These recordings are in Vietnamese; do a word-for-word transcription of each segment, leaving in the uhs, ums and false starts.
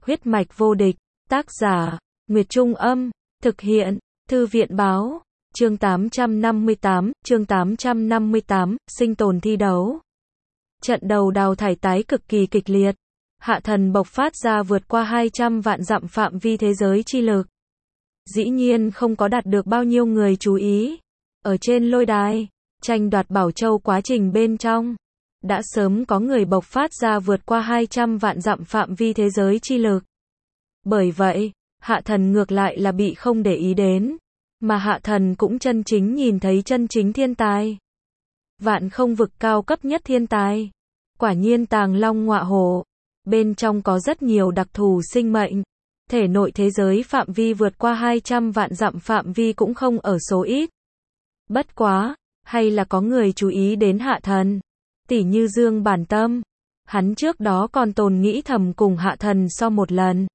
Huyết mạch vô địch, tác giả, Nguyệt Trung Âm, thực hiện, Thư viện Báo, chương tám trăm năm mươi tám, chương tám trăm năm mươi tám, sinh tồn thi đấu. Trận đầu đào thải tái cực kỳ kịch liệt. Hạ thần bộc phát ra vượt qua hai trăm vạn dặm phạm vi thế giới chi lực. Dĩ nhiên không có đạt được bao nhiêu người chú ý. Ở trên lôi đài, tranh đoạt bảo châu quá trình bên trong, đã sớm có người bộc phát ra vượt qua hai trăm vạn dặm phạm vi thế giới chi lực. Bởi vậy, hạ thần ngược lại là bị không để ý đến, mà hạ thần cũng chân chính nhìn thấy chân chính thiên tài. Vạn không vực cao cấp nhất thiên tài. Quả nhiên tàng long ngọa hổ. Bên trong có rất nhiều đặc thù sinh mệnh. Thể nội thế giới phạm vi vượt qua hai trăm vạn dặm phạm vi cũng không ở số ít. Bất quá, hay là có người chú ý đến hạ thần. Tỉ như Dương Bản Tâm. Hắn trước đó còn tồn nghĩ thầm cùng hạ thần so một lần.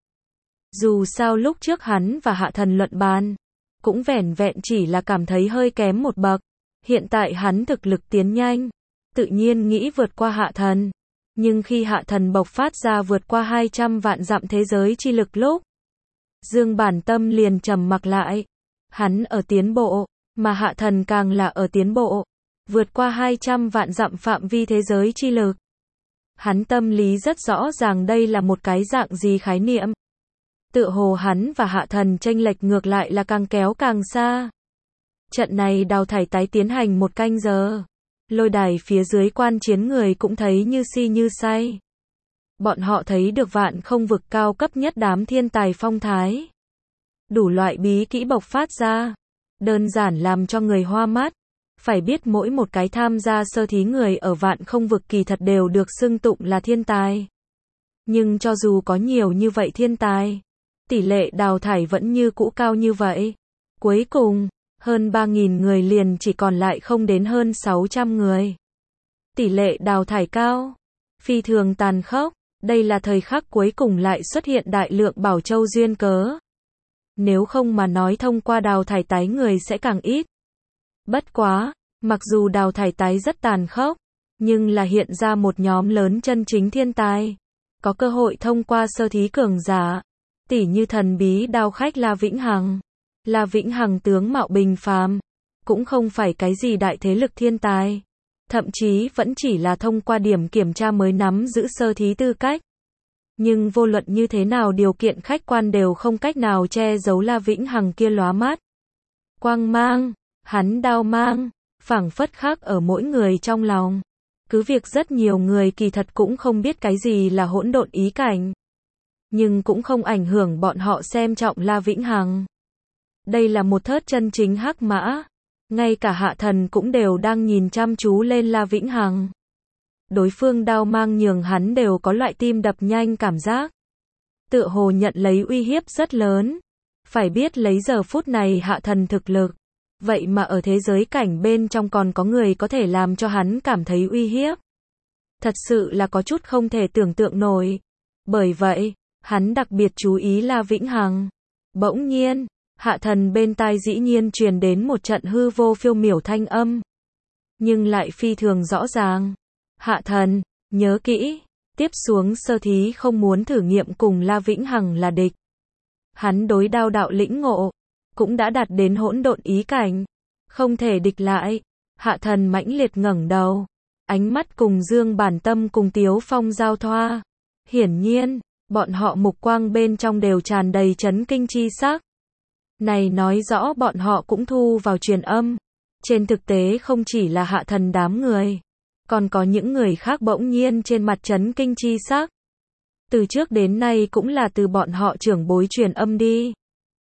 Dù sao lúc trước hắn và hạ thần luận bàn, cũng vẻn vẹn chỉ là cảm thấy hơi kém một bậc. Hiện tại hắn thực lực tiến nhanh, tự nhiên nghĩ vượt qua hạ thần. Nhưng khi hạ thần bộc phát ra vượt qua hai trăm vạn dặm thế giới chi lực lúc, Dương Bản Tâm liền trầm mặc lại. Hắn ở tiến bộ, mà hạ thần càng là ở tiến bộ, vượt qua hai trăm vạn dặm phạm vi thế giới chi lực. Hắn tâm lý rất rõ ràng đây là một cái dạng gì khái niệm. Tựa hồ hắn và hạ thần chênh lệch ngược lại là càng kéo càng xa. Trận này đào thải tái tiến hành một canh giờ. Lôi đài phía dưới quan chiến người cũng thấy như si như say. Bọn họ thấy được vạn không vực cao cấp nhất đám thiên tài phong thái. Đủ loại bí kỹ bộc phát ra. Đơn giản làm cho người hoa mắt. Phải biết mỗi một cái tham gia sơ thí người ở vạn không vực kỳ thật đều được xưng tụng là thiên tài. Nhưng cho dù có nhiều như vậy thiên tài, tỷ lệ đào thải vẫn như cũ cao như vậy. Cuối cùng, hơn ba nghìn người liền chỉ còn lại không đến hơn sáu trăm người. Tỷ lệ đào thải cao, phi thường tàn khốc. Đây là thời khắc cuối cùng lại xuất hiện đại lượng bảo châu duyên cớ. Nếu không mà nói thông qua đào thải tái người sẽ càng ít. Bất quá, mặc dù đào thải tái rất tàn khốc, nhưng là hiện ra một nhóm lớn chân chính thiên tài. Có cơ hội thông qua sơ thí cường giả. Tỉ như thần bí đao khách La Vĩnh Hằng. La Vĩnh Hằng tướng mạo bình phàm, cũng không phải cái gì đại thế lực thiên tài. Thậm chí vẫn chỉ là thông qua điểm kiểm tra mới nắm giữ sơ thí tư cách. Nhưng vô luận như thế nào điều kiện khách quan đều không cách nào che giấu La Vĩnh Hằng kia lóa mắt. Quang mang, hắn đao mang, phảng phất khắc ở mỗi người trong lòng. Cứ việc rất nhiều người kỳ thật cũng không biết cái gì là hỗn độn ý cảnh. Nhưng cũng không ảnh hưởng bọn họ xem trọng La Vĩnh Hằng. Đây là một thớt chân chính hắc mã. Ngay cả hạ thần cũng đều đang nhìn chăm chú lên La Vĩnh Hằng. Đối phương đao mang nhường hắn đều có loại tim đập nhanh cảm giác. Tựa hồ nhận lấy uy hiếp rất lớn. Phải biết lấy giờ phút này hạ thần thực lực. Vậy mà ở thế giới cảnh bên trong còn có người có thể làm cho hắn cảm thấy uy hiếp. Thật sự là có chút không thể tưởng tượng nổi. Bởi vậy, hắn đặc biệt chú ý La Vĩnh Hằng. Bỗng nhiên, hạ thần bên tai dĩ nhiên truyền đến một trận hư vô phiêu miểu thanh âm. Nhưng lại phi thường rõ ràng. Hạ thần, nhớ kỹ, tiếp xuống sơ thí không muốn thử nghiệm cùng La Vĩnh Hằng là địch. Hắn đối đao đạo lĩnh ngộ, cũng đã đạt đến hỗn độn ý cảnh. Không thể địch lại. Hạ thần mãnh liệt ngẩng đầu. Ánh mắt cùng Dương Bản Tâm cùng Tiếu Phong giao thoa. Hiển nhiên, bọn họ mục quang bên trong đều tràn đầy chấn kinh chi sắc. Này nói rõ bọn họ cũng thu vào truyền âm. Trên thực tế không chỉ là hạ thần đám người, còn có những người khác bỗng nhiên trên mặt chấn kinh chi sắc. Từ trước đến nay cũng là từ bọn họ trưởng bối truyền âm đi.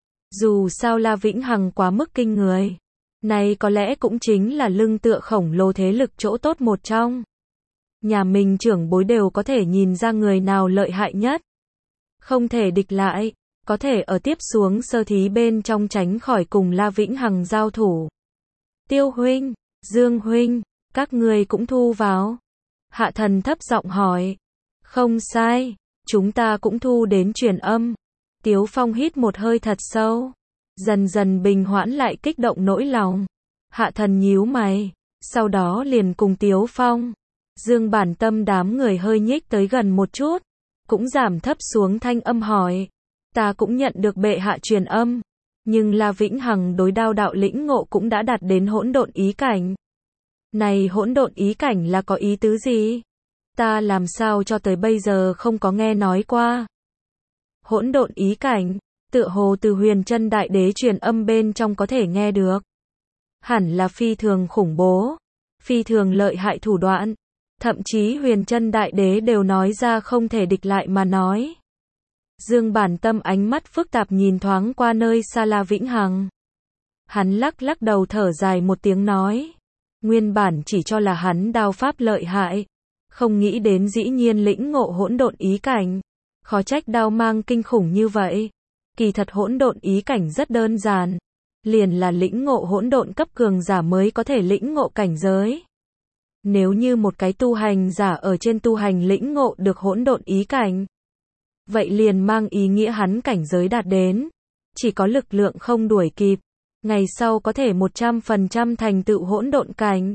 Dù sao La Vĩnh Hằng quá mức kinh người. Này có lẽ cũng chính là lưng tựa khổng lồ thế lực chỗ tốt một trong. Nhà mình trưởng bối đều có thể nhìn ra người nào lợi hại nhất. Không thể địch lại. Có thể ở tiếp xuống sơ thí bên trong tránh khỏi cùng La Vĩnh Hằng giao thủ. Tiêu huynh, Dương huynh, các người cũng thu vào. Hạ thần thấp giọng hỏi. Không sai, chúng ta cũng thu đến truyền âm. Tiếu Phong hít một hơi thật sâu. Dần dần bình hoãn lại kích động nỗi lòng. Hạ thần nhíu mày. Sau đó liền cùng Tiếu Phong, Dương Bản Tâm đám người hơi nhích tới gần một chút. cũng giảm thấp xuống thanh âm hỏi. Ta cũng nhận được bệ hạ truyền âm, nhưng La Vĩnh Hằng đối đao đạo lĩnh ngộ cũng đã đạt đến hỗn độn ý cảnh. Này hỗn độn ý cảnh là có ý tứ gì? Ta làm sao cho tới bây giờ không có nghe nói qua. Hỗn độn ý cảnh, tựa hồ từ Huyền Chân Đại Đế truyền âm bên trong có thể nghe được. Hẳn là phi thường khủng bố, phi thường lợi hại thủ đoạn, thậm chí Huyền Chân Đại Đế đều nói ra không thể địch lại mà nói. Dương Bản Tâm ánh mắt phức tạp nhìn thoáng qua nơi xa La Vĩnh Hằng. Hắn lắc lắc đầu thở dài một tiếng nói. Nguyên bản chỉ cho là hắn đao pháp lợi hại, không nghĩ đến dĩ nhiên lĩnh ngộ hỗn độn ý cảnh. Khó trách đao mang kinh khủng như vậy. Kỳ thật hỗn độn ý cảnh rất đơn giản, liền là lĩnh ngộ hỗn độn cấp cường giả mới có thể lĩnh ngộ cảnh giới. Nếu như một cái tu hành giả ở trên tu hành lĩnh ngộ được hỗn độn ý cảnh, vậy liền mang ý nghĩa hắn cảnh giới đạt đến, chỉ có lực lượng không đuổi kịp, ngày sau có thể một trăm phần trăm thành tựu hỗn độn cảnh.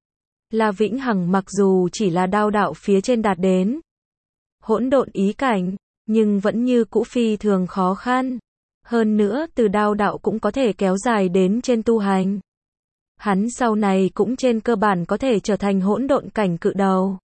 La Vĩnh Hằng mặc dù chỉ là đao đạo phía trên đạt đến hỗn độn ý cảnh, nhưng vẫn như cũ phi thường khó khăn. Hơn nữa từ đao đạo cũng có thể kéo dài đến trên tu hành. Hắn sau này cũng trên cơ bản có thể trở thành hỗn độn cảnh cự đầu.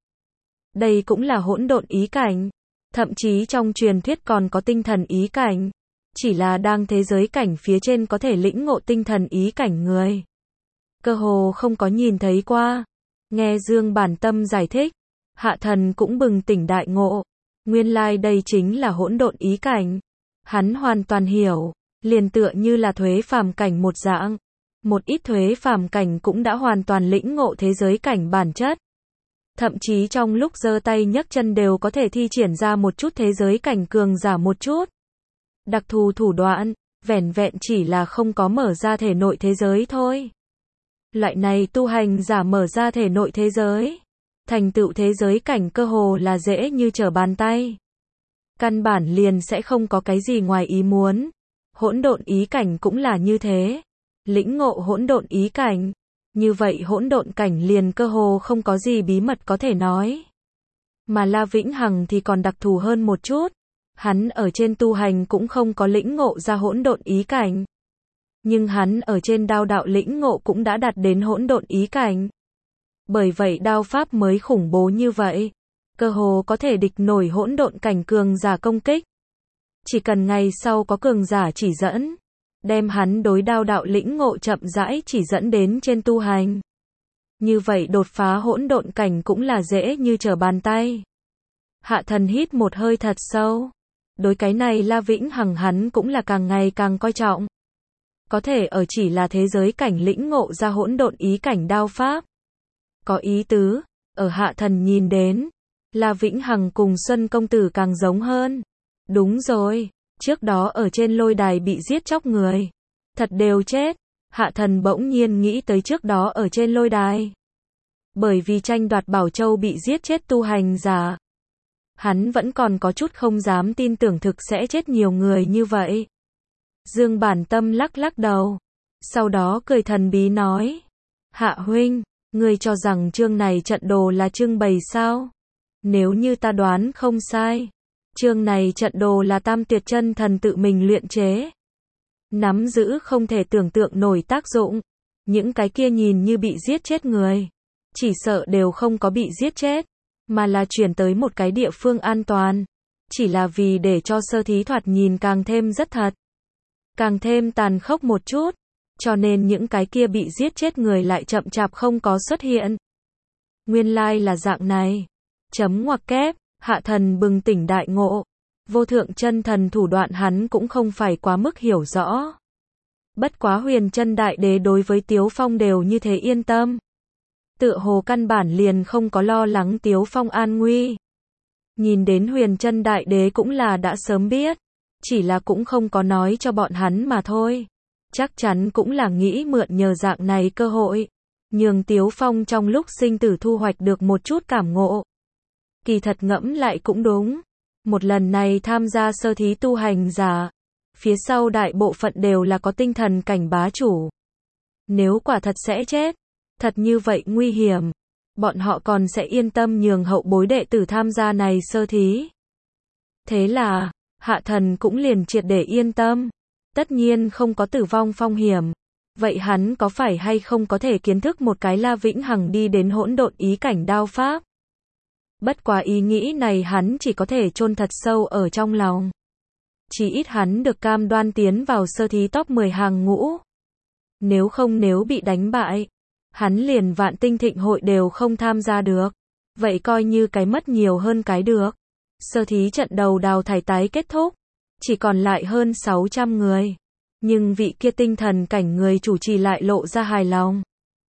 Đây cũng là hỗn độn ý cảnh. Thậm chí trong truyền thuyết còn có tinh thần ý cảnh. Chỉ là đang thế giới cảnh phía trên có thể lĩnh ngộ tinh thần ý cảnh người. Cơ hồ không có nhìn thấy qua. Nghe Dương Bản Tâm giải thích, Hạ Thần cũng bừng tỉnh đại ngộ. Nguyên lai like đây chính là hỗn độn ý cảnh. Hắn hoàn toàn hiểu, liền tựa như là thuế phàm cảnh một dạng. Một ít thuế phàm cảnh cũng đã hoàn toàn lĩnh ngộ thế giới cảnh bản chất. Thậm chí trong lúc giơ tay nhấc chân đều có thể thi triển ra một chút thế giới cảnh cường giả một chút. Đặc thù thủ đoạn, vẻn vẹn chỉ là không có mở ra thể nội thế giới thôi. Loại này tu hành giả mở ra thể nội thế giới, thành tựu thế giới cảnh cơ hồ là dễ như trở bàn tay. Căn bản liền sẽ không có cái gì ngoài ý muốn. Hỗn độn ý cảnh cũng là như thế. Lĩnh ngộ hỗn độn ý cảnh, như vậy hỗn độn cảnh liền cơ hồ không có gì bí mật có thể nói. Mà La Vĩnh Hằng thì còn đặc thù hơn một chút. Hắn ở trên tu hành cũng không có lĩnh ngộ ra hỗn độn ý cảnh. Nhưng hắn ở trên đao đạo lĩnh ngộ cũng đã đạt đến hỗn độn ý cảnh. Bởi vậy đao pháp mới khủng bố như vậy. Cơ hồ có thể địch nổi hỗn độn cảnh cường giả công kích. Chỉ cần ngày sau có cường giả chỉ dẫn, đem hắn đối đao đạo lĩnh ngộ chậm rãi chỉ dẫn đến trên tu hành. Như vậy đột phá hỗn độn cảnh cũng là dễ như trở bàn tay. Hạ Thần hít một hơi thật sâu. Đối cái này La Vĩnh Hằng hắn cũng là càng ngày càng coi trọng. Có thể ở chỉ là thế giới cảnh lĩnh ngộ ra hỗn độn ý cảnh đao pháp. Có ý tứ, ở Hạ Thần nhìn đến, La Vĩnh Hằng cùng Xuân Công Tử càng giống hơn. Đúng rồi, trước đó ở trên lôi đài bị giết chóc người. Thật đều chết. Hạ Thần bỗng nhiên nghĩ tới trước đó ở trên lôi đài. Bởi vì tranh đoạt Bảo Châu bị giết chết tu hành giả. Hắn vẫn còn có chút không dám tin tưởng thực sẽ chết nhiều người như vậy. Dương Bản Tâm lắc lắc đầu. Sau đó cười thần bí nói. Hạ huynh, ngươi cho rằng chương này trận đồ là trưng bày sao? Nếu như ta đoán không sai, chương này trận đồ là Tam Tuyệt Chân Thần tự mình luyện chế. Nắm giữ không thể tưởng tượng nổi tác dụng. Những cái kia nhìn như bị giết chết người, chỉ sợ đều không có bị giết chết, mà là chuyển tới một cái địa phương an toàn. Chỉ là vì để cho sơ thí thoạt nhìn càng thêm rất thật, càng thêm tàn khốc một chút, cho nên những cái kia bị giết chết người lại chậm chạp không có xuất hiện. Nguyên lai like là dạng này. Chấm ngoặc kép, Hạ Thần bừng tỉnh đại ngộ. Vô thượng chân thần thủ đoạn hắn cũng không phải quá mức hiểu rõ. Bất quá Huyền Chân Đại Đế đối với Tiếu Phong đều như thế yên tâm. Tựa hồ căn bản liền không có lo lắng Tiếu Phong an nguy. Nhìn đến Huyền Chân Đại Đế cũng là đã sớm biết, chỉ là cũng không có nói cho bọn hắn mà thôi. Chắc chắn cũng là nghĩ mượn nhờ dạng này cơ hội, nhường Tiếu Phong trong lúc sinh tử thu hoạch được một chút cảm ngộ. Kỳ thật ngẫm lại cũng đúng. Một lần này tham gia sơ thí tu hành giả, phía sau đại bộ phận đều là có tinh thần cảnh bá chủ. Nếu quả thật sẽ chết, thật như vậy nguy hiểm, bọn họ còn sẽ yên tâm nhường hậu bối đệ tử tham gia này sơ thí. Thế là, Hạ Thần cũng liền triệt để yên tâm. Tất nhiên không có tử vong phong hiểm. Vậy hắn có phải hay không có thể kiến thức một cái La Vĩnh Hằng đi đến hỗn độn ý cảnh đao pháp? Bất quá ý nghĩ này hắn chỉ có thể chôn thật sâu ở trong lòng. Chỉ ít hắn được cam đoan tiến vào sơ thí top mười hàng ngũ. Nếu không nếu bị đánh bại, hắn liền Vạn Tinh Thịnh hội đều không tham gia được. Vậy coi như cái mất nhiều hơn cái được. Sơ thí trận đầu đào thải tái kết thúc. Chỉ còn lại hơn sáu trăm người. Nhưng vị kia tinh thần cảnh người chủ trì lại lộ ra hài lòng.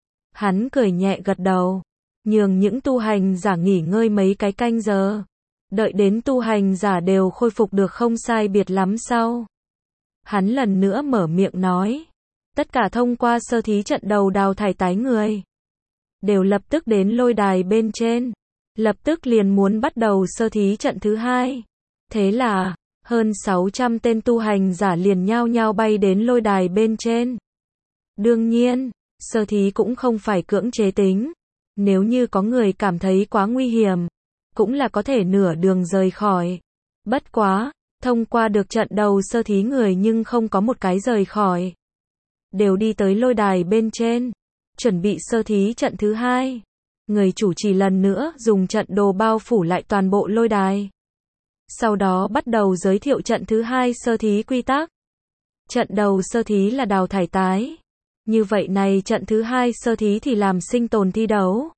Hắn cười nhẹ gật đầu. Nhường những tu hành giả nghỉ ngơi mấy cái canh giờ. Đợi đến tu hành giả đều khôi phục được không sai biệt lắm sau. Hắn lần nữa mở miệng nói. Tất cả thông qua sơ thí trận đầu đào thải tái người. Đều lập tức đến lôi đài bên trên. Lập tức liền muốn bắt đầu sơ thí trận thứ hai. Thế là, hơn sáu trăm tên tu hành giả liền nhao nhao bay đến lôi đài bên trên. Đương nhiên, sơ thí cũng không phải cưỡng chế tính. Nếu như có người cảm thấy quá nguy hiểm, cũng là có thể nửa đường rời khỏi. Bất quá, thông qua được trận đầu sơ thí người nhưng không có một cái rời khỏi. Đều đi tới lôi đài bên trên, chuẩn bị sơ thí trận thứ hai. Người chủ trì lần nữa dùng trận đồ bao phủ lại toàn bộ lôi đài. Sau đó bắt đầu giới thiệu trận thứ hai sơ thí quy tắc. Trận đầu sơ thí là đào thải tái. Như vậy này trận thứ hai sơ thí thì làm sinh tồn thi đấu.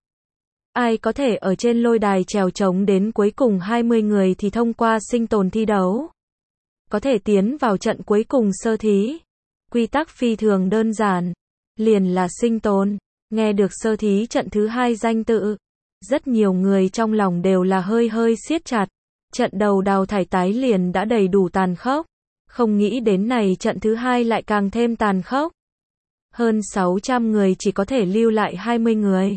Ai có thể ở trên lôi đài trèo trống đến cuối cùng hai mươi người thì thông qua sinh tồn thi đấu. Có thể tiến vào trận cuối cùng sơ thí. Quy tắc phi thường đơn giản. Liền là sinh tồn. Nghe được sơ thí trận thứ hai danh tự. Rất nhiều người trong lòng đều là hơi hơi siết chặt. Trận đầu đào thải tái liền đã đầy đủ tàn khốc. Không nghĩ đến này trận thứ hai lại càng thêm tàn khốc. Hơn sáu trăm người chỉ có thể lưu lại hai mươi người.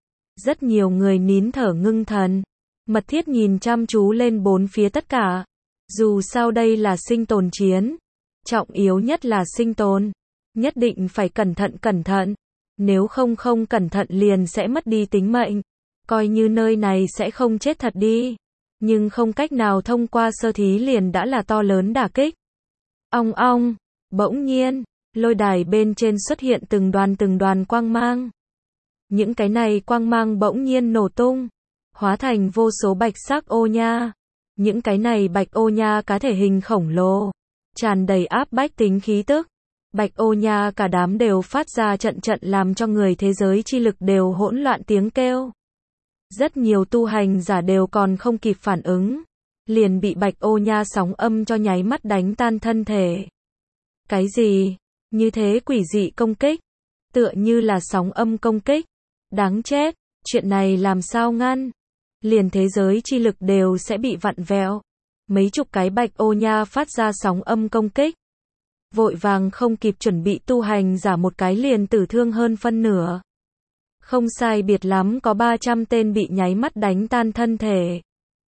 Rất nhiều người nín thở ngưng thần. Mật thiết nhìn chăm chú lên bốn phía tất cả. Dù sao đây là sinh tồn chiến. Trọng yếu nhất là sinh tồn. Nhất định phải cẩn thận cẩn thận. Nếu không không cẩn thận liền sẽ mất đi tính mệnh. Coi như nơi này sẽ không chết thật đi. Nhưng không cách nào thông qua sơ thí liền đã là to lớn đả kích. Ong ong, bỗng nhiên, lôi đài bên trên xuất hiện từng đoàn từng đoàn quang mang. Những cái này quang mang bỗng nhiên nổ tung, hóa thành vô số bạch sắc ô nha. Những cái này bạch ô nha cá thể hình khổng lồ, tràn đầy áp bách tính khí tức. Bạch ô nha cả đám đều phát ra trận trận làm cho người thế giới chi lực đều hỗn loạn tiếng kêu. Rất nhiều tu hành giả đều còn không kịp phản ứng, liền bị bạch ô nha sóng âm cho nháy mắt đánh tan thân thể. Cái gì? Như thế quỷ dị công kích? Tựa như là sóng âm công kích. Đáng chết, chuyện này làm sao ngăn? Liền thế giới chi lực đều sẽ bị vặn vẹo. Mấy chục cái bạch ô nha phát ra sóng âm công kích. Vội vàng không kịp chuẩn bị tu hành giả một cái liền tử thương hơn phân nửa. Không sai biệt lắm có ba trăm tên bị nháy mắt đánh tan thân thể.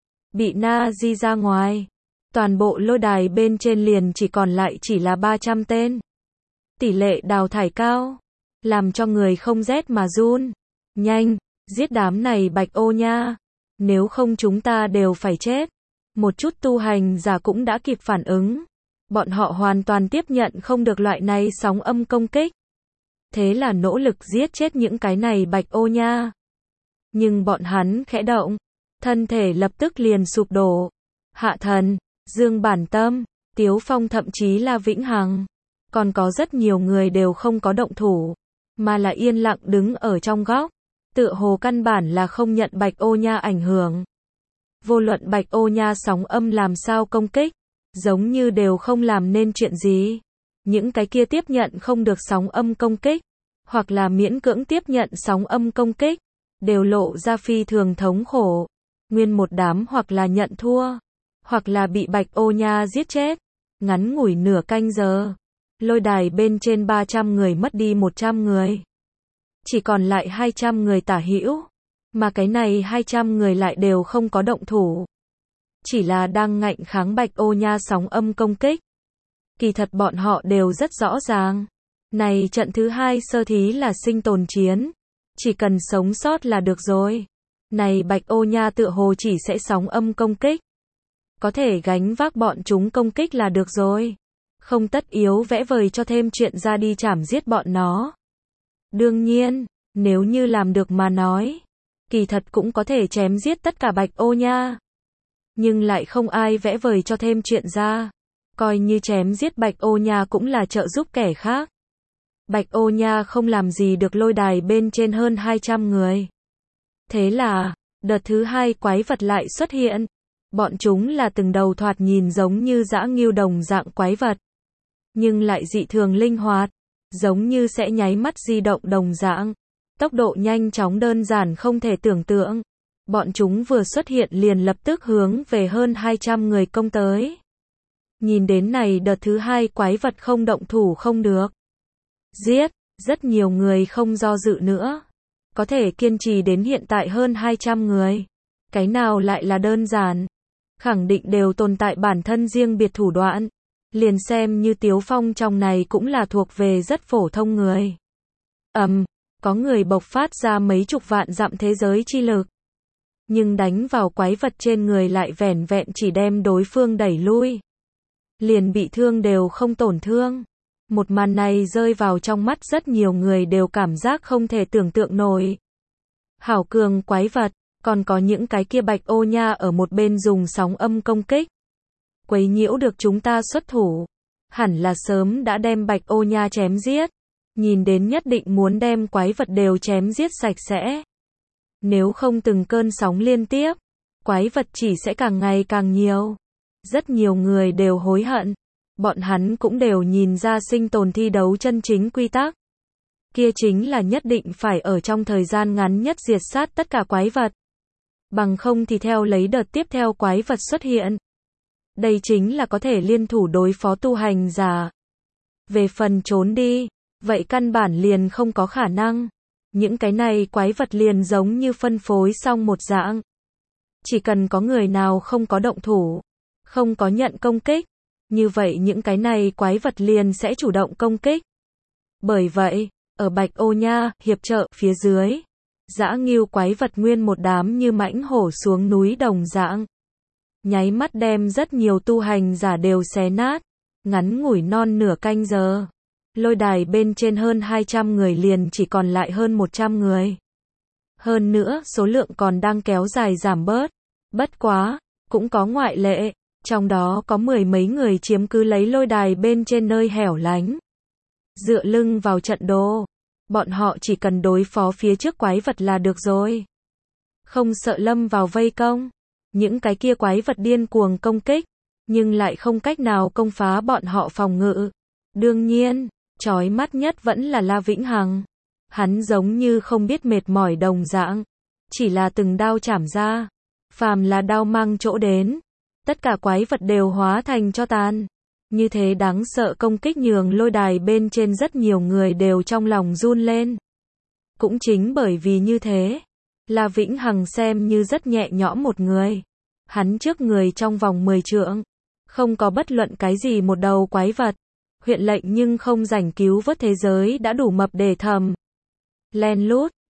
Bị na di ra ngoài. Toàn bộ lôi đài bên trên liền chỉ còn lại chỉ là ba trăm tên. Tỷ lệ đào thải cao. Làm cho người không rét mà run. Nhanh, giết đám này bạch ô nha. Nếu không chúng ta đều phải chết. Một chút tu hành giả cũng đã kịp phản ứng. Bọn họ hoàn toàn tiếp nhận không được loại này sóng âm công kích. Thế là nỗ lực giết chết những cái này bạch ô nha. Nhưng bọn hắn khẽ động, thân thể lập tức liền sụp đổ. Hạ Thần, Dương Bản Tâm, Tiếu Phong thậm chí là Vĩnh Hằng. Còn có rất nhiều người đều không có động thủ, mà là yên lặng đứng ở trong góc. Tựa hồ căn bản là không nhận bạch ô nha ảnh hưởng. Vô luận bạch ô nha sóng âm làm sao công kích, giống như đều không làm nên chuyện gì. Những cái kia tiếp nhận không được sóng âm công kích, hoặc là miễn cưỡng tiếp nhận sóng âm công kích, đều lộ ra phi thường thống khổ. Nguyên một đám hoặc là nhận thua, hoặc là bị bạch ô nha giết chết. Ngắn ngủi nửa canh giờ, lôi đài bên trên ba trăm người mất đi một trăm người. Chỉ còn lại hai trăm người tả hữu, mà cái này hai trăm người lại đều không có động thủ. Chỉ là đang ngạnh kháng bạch ô nha sóng âm công kích. Kỳ thật bọn họ đều rất rõ ràng. Này trận thứ hai sơ thí là sinh tồn chiến. Chỉ cần sống sót là được rồi. Này bạch ô nha tựa hồ chỉ sẽ sóng âm công kích. có thể gánh vác bọn chúng công kích là được rồi. Không tất yếu vẽ vời cho thêm chuyện ra đi chảm giết bọn nó. Đương nhiên, nếu như làm được mà nói, kỳ thật cũng có thể chém giết tất cả Bạch Ô Nha. Nhưng lại không ai vẽ vời cho thêm chuyện ra. Coi như chém giết Bạch Ô Nha cũng là trợ giúp kẻ khác. Bạch Ô Nha không làm gì được lôi đài bên trên hơn hai trăm người. Thế là, đợt thứ hai quái vật lại xuất hiện. Bọn chúng là từng đầu thoạt nhìn giống như dã ngưu đồng dạng quái vật. Nhưng lại dị thường linh hoạt, giống như sẽ nháy mắt di động đồng dạng. Tốc độ nhanh chóng đơn giản không thể tưởng tượng. Bọn chúng vừa xuất hiện liền lập tức hướng về hơn hai trăm người công tới. Nhìn đến này đợt thứ hai quái vật không động thủ không được. Giết, rất nhiều người không do dự nữa. Có thể kiên trì đến hiện tại hơn hai trăm người. Cái nào lại là đơn giản. Khẳng định đều tồn tại bản thân riêng biệt thủ đoạn. Liền xem như Tiếu Phong trong này cũng là thuộc về rất phổ thông người. Ầm, um, có người bộc phát ra mấy chục vạn dặm thế giới chi lực. Nhưng đánh vào quái vật trên người lại vẻn vẹn chỉ đem đối phương đẩy lui. Liền bị thương đều không tổn thương. Một màn này rơi vào trong mắt rất nhiều người đều cảm giác không thể tưởng tượng nổi. Hảo cường quái vật, còn có những cái kia Bạch Ô Nha ở một bên dùng sóng âm công kích. Quấy nhiễu được chúng ta xuất thủ. Hẳn là sớm đã đem Bạch Ô Nha chém giết. Nhìn đến nhất định muốn đem quái vật đều chém giết sạch sẽ. Nếu không từng cơn sóng liên tiếp, quái vật chỉ sẽ càng ngày càng nhiều. Rất nhiều người đều hối hận. Bọn hắn cũng đều nhìn ra sinh tồn thi đấu chân chính quy tắc. Kia chính là nhất định phải ở trong thời gian ngắn nhất diệt sát tất cả quái vật. Bằng không thì theo lấy đợt tiếp theo quái vật xuất hiện. Đây chính là có thể liên thủ đối phó tu hành giả. Về phần trốn đi, vậy căn bản liền không có khả năng. Những cái này quái vật liền giống như phân phối xong một dạng. Chỉ cần có người nào không có động thủ, không có nhận công kích, như vậy những cái này quái vật liền sẽ chủ động công kích. Bởi vậy, ở Bạch Ô Nha, hiệp trợ, phía dưới, dã ngưu quái vật nguyên một đám như mãnh hổ xuống núi đồng dạng. Nháy mắt đem rất nhiều tu hành giả đều xé nát. Ngắn ngủi non nửa canh giờ. Lôi đài bên trên hơn hai trăm người liền chỉ còn lại hơn một trăm người. Hơn nữa, số lượng còn đang kéo dài giảm bớt. Bất quá, cũng có ngoại lệ. Trong đó có mười mấy người chiếm cứ lấy lôi đài bên trên nơi hẻo lánh. Dựa lưng vào trận đồ. Bọn họ chỉ cần đối phó phía trước quái vật là được rồi. Không sợ lâm vào vây công. Những cái kia quái vật điên cuồng công kích. Nhưng lại không cách nào công phá bọn họ phòng ngự. Đương nhiên, chói mắt nhất vẫn là La Vĩnh Hằng. Hắn giống như không biết mệt mỏi đồng dạng. Chỉ là từng đao chảm ra. Phàm là đao mang chỗ đến. Tất cả quái vật đều hóa thành tro tàn. Như thế đáng sợ công kích nhường lôi đài bên trên rất nhiều người đều trong lòng run lên. Cũng chính bởi vì như thế, La Vĩnh Hằng xem như rất nhẹ nhõm một người. Hắn trước người trong vòng mười trượng, không có bất luận cái gì một đầu quái vật. Huyện lệnh nhưng không rảnh cứu vớt thế giới đã đủ mập để thầm. Len lút,